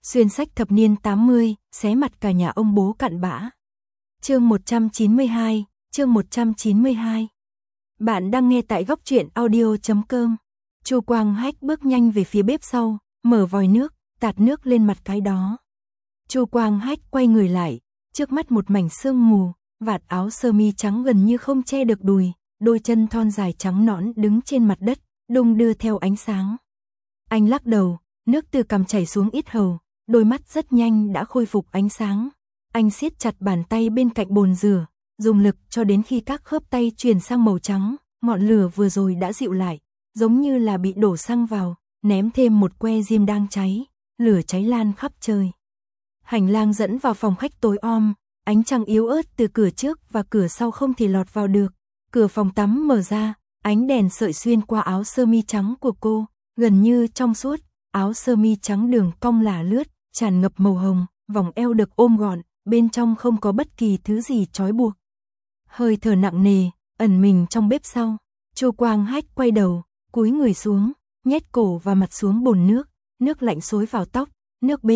Xuyên sách thập niên 80, xé mặt cả nhà ông bố cặn bã. Chương 192, chương 192. Bạn đang nghe tại góc truyện audio.com. Chu Quang Hách bước nhanh về phía bếp sau, mở vòi nước, tạt nước lên mặt cái đó. Chu Quang Hách quay người lại, trước mắt một mảnh sương mù, vạt áo sơ mi trắng gần như không che được đùi, đôi chân thon dài trắng nõn đứng trên mặt đất, đung đưa theo ánh sáng. Anh lắc đầu, nước từ cằm chảy xuống yết hầu, đôi mắt rất nhanh đã khôi phục ánh sáng. Anh siết chặt bàn tay bên cạnh bồn rửa, dùng lực cho đến khi các khớp tay chuyển sang màu trắng, ngọn lửa vừa rồi đã dịu lại, giống như là bị đổ xăng vào, ném thêm một que diêm đang cháy, lửa cháy lan khắp trời. Hành lang dẫn vào phòng khách tối om, ánh trăng yếu ớt từ cửa trước và cửa sau không thể lọt vào được. Cửa phòng tắm mở ra, ánh đèn sợi xuyên qua áo sơ mi trắng của cô, gần như trong suốt, áo sơ mi trắng đường cong lả lướt, tràn ngập màu hồng, vòng eo được ôm gọn, bên trong không có bất kỳ thứ gì trói buộc. Hơi thở nặng nề, ẩn mình trong bếp sau. Chu Quang Hách quay đầu, cúi người xuống, nhét cổ và mặt xuống bồn nước, nước lạnh xối vào tóc, nước B,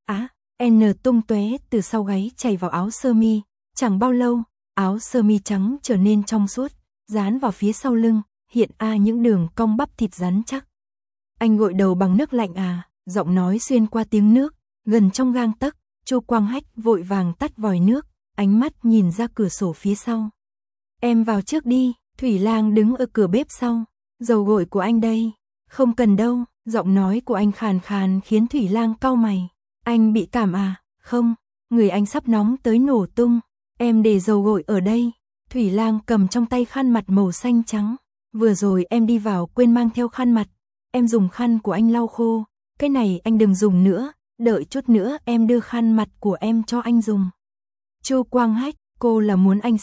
N tung tóe từ sau gáy chảy vào áo sơ mi. Chẳng bao lâu, áo sơ mi trắng trở nên trong suốt, dán vào phía sau lưng, hiện những đường cong bắp thịt rắn chắc. Anh gội đầu bằng nước lạnh giọng nói xuyên qua tiếng nước, gần trong gang tấc. Chu Quang Hách vội vàng tắt vòi nước, ánh mắt nhìn ra cửa sổ phía sau. Em vào trước đi, Thủy Lang đứng ở cửa bếp sau. Dầu gội của anh đây. Không cần đâu, giọng nói của anh khàn khàn khiến Thủy Lang cau mày. Anh bị cảm Không, người anh sắp nóng tới nổ tung. Em để dầu gội ở đây. Thủy Lang cầm trong tay khăn mặt màu xanh trắng. Vừa rồi em đi vào quên mang theo khăn mặt. Em dùng khăn của anh lau khô. Cái này anh đừng dùng nữa. Đợi chút nữa em đưa khăn mặt của em cho anh dùng. Chu Quang Hách, cô là muốn anh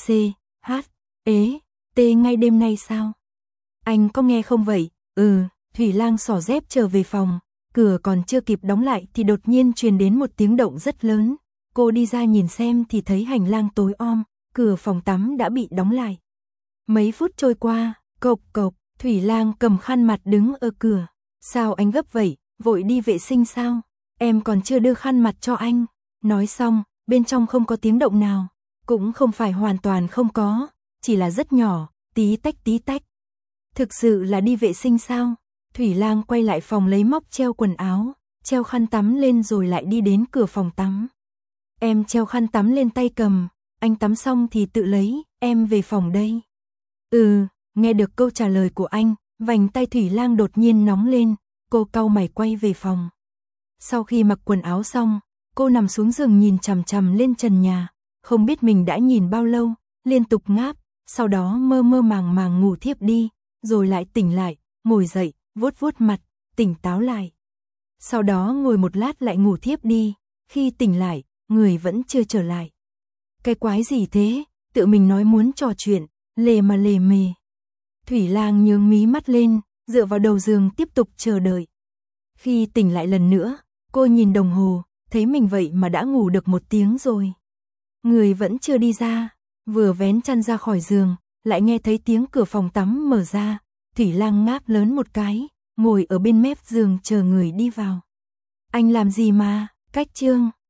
T ngay đêm nay sao? Anh có nghe không vậy? Thủy Lang xỏ dép trở về phòng. Cửa còn chưa kịp đóng lại thì đột nhiên truyền đến một tiếng động rất lớn. Cô đi ra nhìn xem thì thấy hành lang tối om, cửa phòng tắm đã bị đóng lại. Mấy phút trôi qua, cộc cộc, Thủy Lang cầm khăn mặt đứng ở cửa. Sao anh gấp vậy, vội đi vệ sinh sao? Em còn chưa đưa khăn mặt cho anh. Nói xong, bên trong không có tiếng động nào. Cũng không phải hoàn toàn không có, chỉ là rất nhỏ, tí tách. Thực sự là đi vệ sinh sao? Thủy Lang quay lại phòng lấy móc treo quần áo, treo khăn tắm lên rồi lại đi đến cửa phòng tắm. Em treo khăn tắm lên tay cầm, anh tắm xong thì tự lấy, em về phòng đây. Nghe được câu trả lời của anh, vành tay Thủy Lang đột nhiên nóng lên, cô cau mày quay về phòng. Sau khi mặc quần áo xong, cô nằm xuống giường nhìn chằm chằm lên trần nhà, không biết mình đã nhìn bao lâu, liên tục ngáp, sau đó mơ mơ màng màng ngủ thiếp đi, rồi lại tỉnh lại, ngồi dậy, vuốt vuốt mặt, tỉnh táo lại. Sau đó ngồi một lát lại ngủ thiếp đi, khi tỉnh lại, người vẫn chưa trở lại. Cái quái gì thế, tự mình nói muốn trò chuyện, lề mà lề mề. Thủy Lang nhướng mí mắt lên, dựa vào đầu giường tiếp tục chờ đợi. Khi tỉnh lại lần nữa, cô nhìn đồng hồ, thấy mình vậy mà đã ngủ được 1 tiếng rồi. Người vẫn chưa đi ra, vừa vén chăn ra khỏi giường, lại nghe thấy tiếng cửa phòng tắm mở ra. Thủy Lang ngáp lớn một cái, ngồi ở bên mép giường chờ người đi vào. Anh làm gì mà, cách chương.